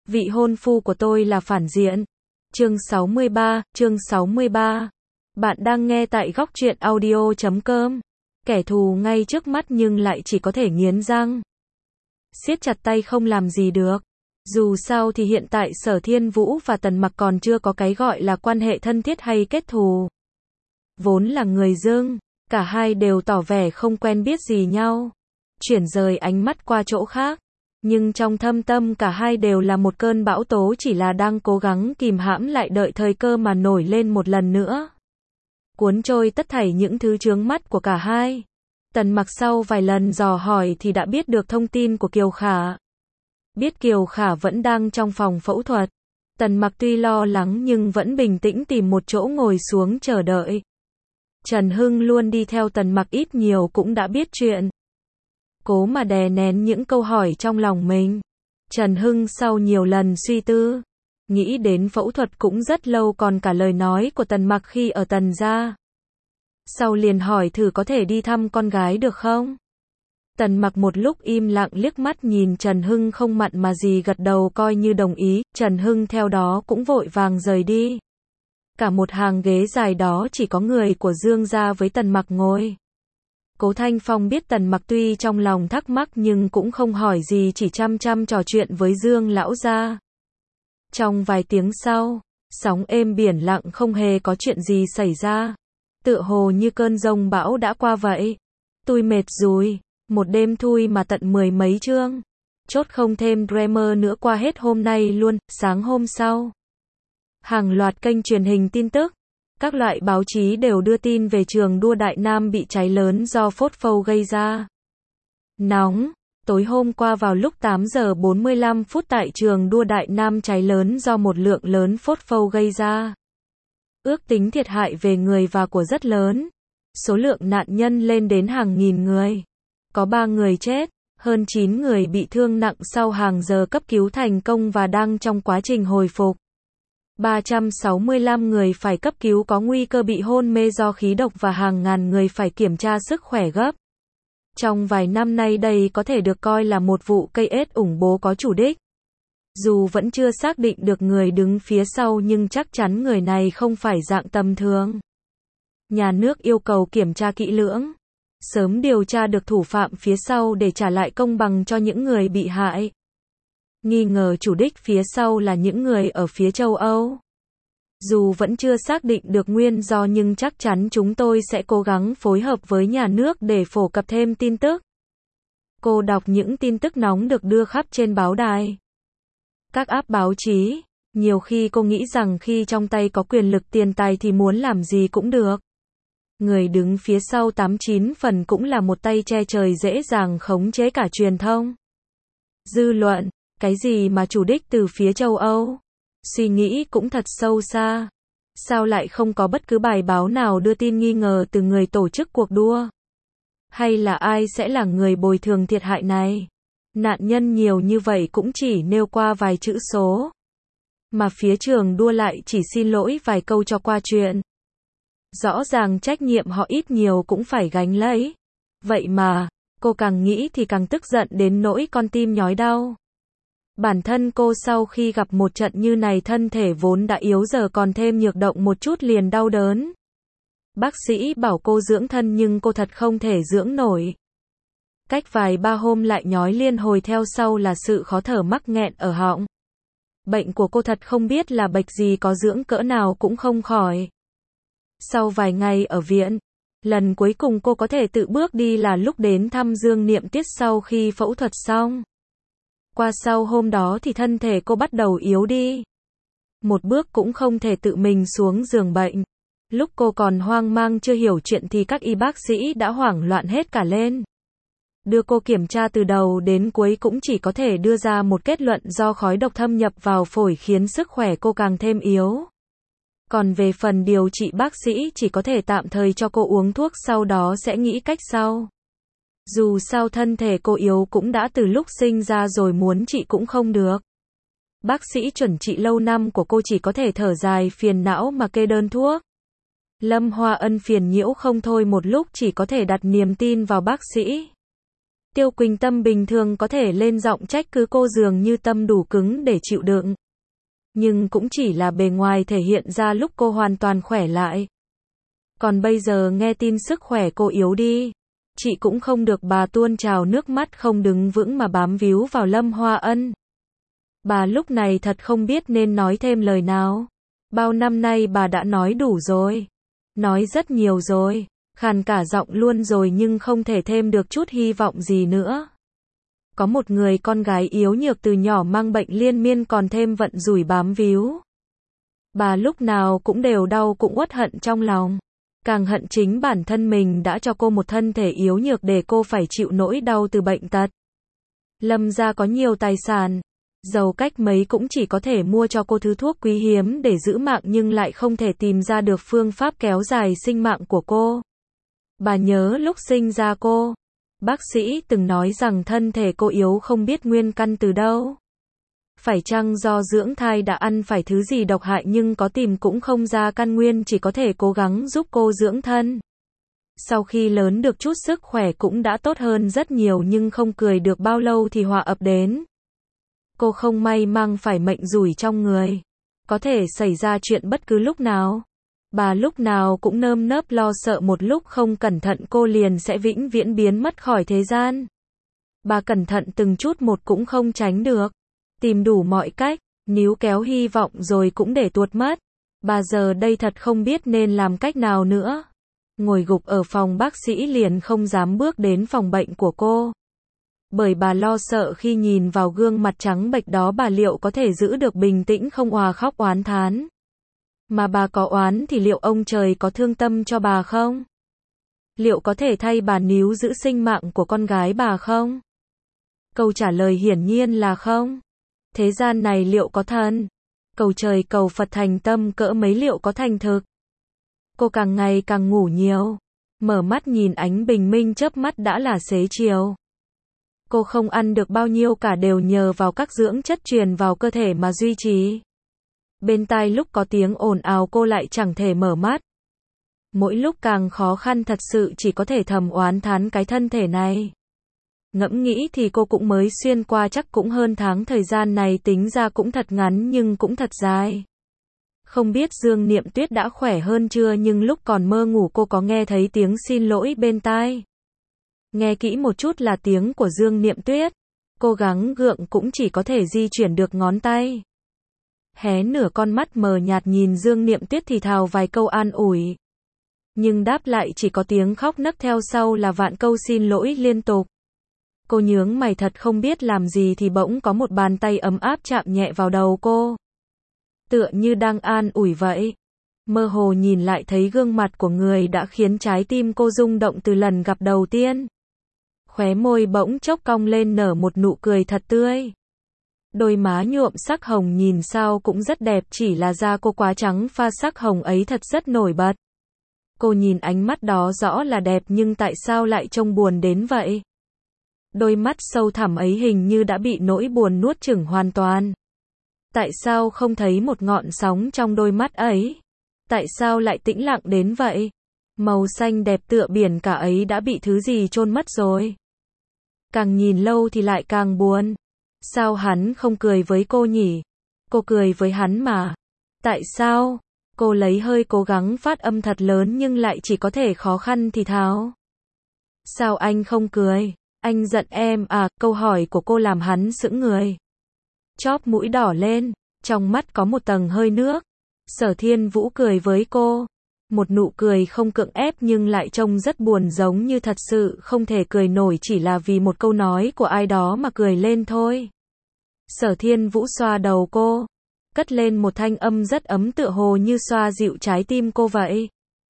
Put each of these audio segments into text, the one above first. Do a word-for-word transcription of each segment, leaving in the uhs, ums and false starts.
Vị hôn phu của tôi là phản diện. Chương sáu mươi ba, chương sáu mươi ba. Bạn đang nghe tại góc truyện audio chấm com. Kẻ thù ngay trước mắt nhưng lại chỉ có thể nghiến răng. Siết chặt tay không làm gì được. Dù sao thì hiện tại Sở Thiên Vũ và Tần Mặc còn chưa có cái gọi là quan hệ thân thiết hay kết thù. Vốn là người dưng, cả hai đều tỏ vẻ không quen biết gì nhau. Chuyển rời ánh mắt qua chỗ khác. Nhưng trong thâm tâm cả hai đều là một cơn bão tố, chỉ là đang cố gắng kìm hãm lại đợi thời cơ mà nổi lên một lần nữa. Cuốn trôi tất thảy những thứ chướng mắt của cả hai. Tần Mặc sau vài lần dò hỏi thì đã biết được thông tin của Kiều Khả. Biết Kiều Khả vẫn đang trong phòng phẫu thuật. Tần Mặc tuy lo lắng nhưng vẫn bình tĩnh tìm một chỗ ngồi xuống chờ đợi. Trần Hưng luôn đi theo Tần Mặc ít nhiều cũng đã biết chuyện. Cố mà đè nén những câu hỏi trong lòng mình. Trần Hưng sau nhiều lần suy tư, nghĩ đến phẫu thuật cũng rất lâu, còn cả lời nói của Tần Mặc khi ở Tần gia. Sau liền hỏi thử có thể đi thăm con gái được không? Tần Mặc một lúc im lặng liếc mắt nhìn Trần Hưng không mặn mà gì gật đầu coi như đồng ý. Trần Hưng theo đó cũng vội vàng rời đi. Cả một hàng ghế dài đó chỉ có người của Dương gia với Tần Mặc ngồi. Cố Thanh Phong biết Tần Mặc tuy trong lòng thắc mắc nhưng cũng không hỏi gì, chỉ chăm chăm trò chuyện với Dương lão gia. Trong vài tiếng sau, sóng êm biển lặng, không hề có chuyện gì xảy ra. Tựa hồ như cơn giông bão đã qua vậy. Tôi mệt rồi, một đêm thui mà tận mười mấy chương. Chốt không thêm drama nữa, qua hết hôm nay luôn. Sáng hôm sau, hàng loạt kênh truyền hình tin tức, các loại báo chí đều đưa tin về trường đua Đại Nam bị cháy lớn do phốt phâu gây ra. Nóng, tối hôm qua vào lúc tám giờ bốn mươi lăm phút tại trường đua Đại Nam cháy lớn do một lượng lớn phốt phâu gây ra. Ước tính thiệt hại về người và của rất lớn. Số lượng nạn nhân lên đến hàng nghìn người. Có ba người chết, hơn chín người bị thương nặng sau hàng giờ cấp cứu thành công và đang trong quá trình hồi phục. ba trăm sáu mươi lăm người phải cấp cứu có nguy cơ bị hôn mê do khí độc và hàng ngàn người phải kiểm tra sức khỏe gấp. Trong vài năm nay đây có thể được coi là một vụ cây ết ủng bố có chủ đích. Dù vẫn chưa xác định được người đứng phía sau nhưng chắc chắn người này không phải dạng tầm thường. Nhà nước yêu cầu kiểm tra kỹ lưỡng, sớm điều tra được thủ phạm phía sau để trả lại công bằng cho những người bị hại. Nghi ngờ chủ đích phía sau là những người ở phía châu Âu. Dù vẫn chưa xác định được nguyên do nhưng chắc chắn chúng tôi sẽ cố gắng phối hợp với nhà nước để phổ cập thêm tin tức. Cô đọc những tin tức nóng được đưa khắp trên báo đài, các app báo chí. Nhiều khi cô nghĩ rằng khi trong tay có quyền lực tiền tài thì muốn làm gì cũng được. Người đứng phía sau tám chín phần cũng là một tay che trời, dễ dàng khống chế cả truyền thông. Dư luận, cái gì mà chủ đích từ phía châu Âu? Suy nghĩ cũng thật sâu xa. Sao lại không có bất cứ bài báo nào đưa tin nghi ngờ từ người tổ chức cuộc đua? Hay là ai sẽ là người bồi thường thiệt hại này? Nạn nhân nhiều như vậy cũng chỉ nêu qua vài chữ số. Mà phía trường đua lại chỉ xin lỗi vài câu cho qua chuyện. Rõ ràng trách nhiệm họ ít nhiều cũng phải gánh lấy. Vậy mà, cô càng nghĩ thì càng tức giận đến nỗi con tim nhói đau. Bản thân cô sau khi gặp một trận như này, thân thể vốn đã yếu giờ còn thêm nhược động một chút liền đau đớn. Bác sĩ bảo cô dưỡng thân nhưng cô thật không thể dưỡng nổi. Cách vài ba hôm lại nhói liên hồi, theo sau là sự khó thở mắc nghẹn ở họng. Bệnh của cô thật không biết là bệnh gì, có dưỡng cỡ nào cũng không khỏi. Sau vài ngày ở viện, lần cuối cùng cô có thể tự bước đi là lúc đến thăm Dương Niệm Tiết sau khi phẫu thuật xong. Qua sau hôm đó thì thân thể cô bắt đầu yếu đi. Một bước cũng không thể tự mình xuống giường bệnh. Lúc cô còn hoang mang chưa hiểu chuyện thì các y bác sĩ đã hoảng loạn hết cả lên. Đưa cô kiểm tra từ đầu đến cuối cũng chỉ có thể đưa ra một kết luận do khói độc thâm nhập vào phổi khiến sức khỏe cô càng thêm yếu. Còn về phần điều trị, bác sĩ chỉ có thể tạm thời cho cô uống thuốc, sau đó sẽ nghĩ cách sau. Dù sao thân thể cô yếu cũng đã từ lúc sinh ra rồi, muốn trị cũng không được. Bác sĩ chuẩn trị lâu năm của cô chỉ có thể thở dài phiền não mà kê đơn thuốc. Lâm Hoa Ân phiền nhiễu không thôi, một lúc chỉ có thể đặt niềm tin vào bác sĩ. Tiêu Quỳnh Tâm bình thường có thể lên giọng trách cứ cô dường như tâm đủ cứng để chịu đựng. Nhưng cũng chỉ là bề ngoài thể hiện ra lúc cô hoàn toàn khỏe lại. Còn bây giờ nghe tin sức khỏe cô yếu đi, chị cũng không được bà tuôn trào nước mắt không đứng vững mà bám víu vào Lâm Hoa Ân. Bà lúc này thật không biết nên nói thêm lời nào. Bao năm nay bà đã nói đủ rồi. Nói rất nhiều rồi. Khàn cả giọng luôn rồi nhưng không thể thêm được chút hy vọng gì nữa. Có một người con gái yếu nhược từ nhỏ mang bệnh liên miên còn thêm vận rủi bám víu. Bà lúc nào cũng đều đau cũng uất hận trong lòng. Càng hận chính bản thân mình đã cho cô một thân thể yếu nhược để cô phải chịu nỗi đau từ bệnh tật. Lâm gia có nhiều tài sản, giàu cách mấy cũng chỉ có thể mua cho cô thứ thuốc quý hiếm để giữ mạng nhưng lại không thể tìm ra được phương pháp kéo dài sinh mạng của cô. Bà nhớ lúc sinh ra cô, bác sĩ từng nói rằng thân thể cô yếu không biết nguyên căn từ đâu. Phải chăng do dưỡng thai đã ăn phải thứ gì độc hại nhưng có tìm cũng không ra căn nguyên, chỉ có thể cố gắng giúp cô dưỡng thân. Sau khi lớn được chút sức khỏe cũng đã tốt hơn rất nhiều nhưng không cười được bao lâu thì họa ập đến. Cô không may mang phải mệnh rủi trong người. Có thể xảy ra chuyện bất cứ lúc nào. Bà lúc nào cũng nơm nớp lo sợ một lúc không cẩn thận cô liền sẽ vĩnh viễn biến mất khỏi thế gian. Bà cẩn thận từng chút một cũng không tránh được. Tìm đủ mọi cách, níu kéo hy vọng rồi cũng để tuột mất. Bà giờ đây thật không biết nên làm cách nào nữa. Ngồi gục ở phòng bác sĩ liền không dám bước đến phòng bệnh của cô. Bởi bà lo sợ khi nhìn vào gương mặt trắng bệch đó bà liệu có thể giữ được bình tĩnh không òa khóc oán thán. Mà bà có oán thì liệu ông trời có thương tâm cho bà không? Liệu có thể thay bà níu giữ sinh mạng của con gái bà không? Câu trả lời hiển nhiên là không. Thế gian này liệu có thần? Cầu trời cầu Phật thành tâm cỡ mấy liệu có thành thực? Cô càng ngày càng ngủ nhiều. Mở mắt nhìn ánh bình minh chớp mắt đã là xế chiều. Cô không ăn được bao nhiêu cả đều nhờ vào các dưỡng chất truyền vào cơ thể mà duy trì. Bên tai lúc có tiếng ồn ào cô lại chẳng thể mở mắt. Mỗi lúc càng khó khăn thật sự chỉ có thể thầm oán thán cái thân thể này. Ngẫm nghĩ thì cô cũng mới xuyên qua chắc cũng hơn tháng, thời gian này tính ra cũng thật ngắn nhưng cũng thật dài. Không biết Dương Niệm Tuyết đã khỏe hơn chưa nhưng lúc còn mơ ngủ cô có nghe thấy tiếng xin lỗi bên tai. Nghe kỹ một chút là tiếng của Dương Niệm Tuyết. Cố gắng gượng cũng chỉ có thể di chuyển được ngón tay. Hé nửa con mắt mờ nhạt nhìn Dương Niệm Tuyết thì thào vài câu an ủi. Nhưng đáp lại chỉ có tiếng khóc nấc theo sau là vạn câu xin lỗi liên tục. Cô nhướng mày thật không biết làm gì thì bỗng có một bàn tay ấm áp chạm nhẹ vào đầu cô. Tựa như đang an ủi vậy. Mơ hồ nhìn lại thấy gương mặt của người đã khiến trái tim cô rung động từ lần gặp đầu tiên. Khóe môi bỗng chốc cong lên nở một nụ cười thật tươi. Đôi má nhuộm sắc hồng nhìn sao cũng rất đẹp, chỉ là da cô quá trắng pha sắc hồng ấy thật rất nổi bật. Cô nhìn ánh mắt đó rõ là đẹp nhưng tại sao lại trông buồn đến vậy? Đôi mắt sâu thẳm ấy hình như đã bị nỗi buồn nuốt chửng hoàn toàn. Tại sao không thấy một ngọn sóng trong đôi mắt ấy? Tại sao lại tĩnh lặng đến vậy? Màu xanh đẹp tựa biển cả ấy đã bị thứ gì chôn mất rồi? Càng nhìn lâu thì lại càng buồn. Sao hắn không cười với cô nhỉ? Cô cười với hắn mà. Tại sao? Cô lấy hơi cố gắng phát âm thật lớn nhưng lại chỉ có thể khó khăn thì thào. Sao anh không cười? Anh giận em à? Câu hỏi của cô làm hắn sững người. Chóp mũi đỏ lên, trong mắt có một tầng hơi nước. Sở Thiên Vũ cười với cô. Một nụ cười không cưỡng ép nhưng lại trông rất buồn, giống như thật sự không thể cười nổi chỉ là vì một câu nói của ai đó mà cười lên thôi. Sở Thiên Vũ xoa đầu cô, cất lên một thanh âm rất ấm tựa hồ như xoa dịu trái tim cô vậy.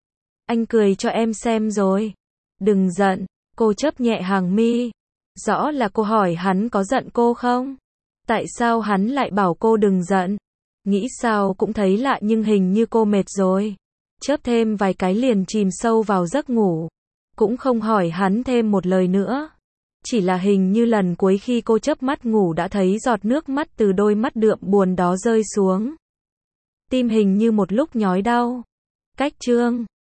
Anh cười cho em xem rồi. Đừng giận, cô chớp nhẹ hàng mi. Rõ là cô hỏi hắn có giận cô không? Tại sao hắn lại bảo cô đừng giận? Nghĩ sao cũng thấy lạ nhưng hình như cô mệt rồi. Chớp thêm vài cái liền chìm sâu vào giấc ngủ. Cũng không hỏi hắn thêm một lời nữa. Chỉ là hình như lần cuối khi cô chớp mắt ngủ đã thấy giọt nước mắt từ đôi mắt đượm buồn đó rơi xuống. Tim hình như một lúc nhói đau. Cách chương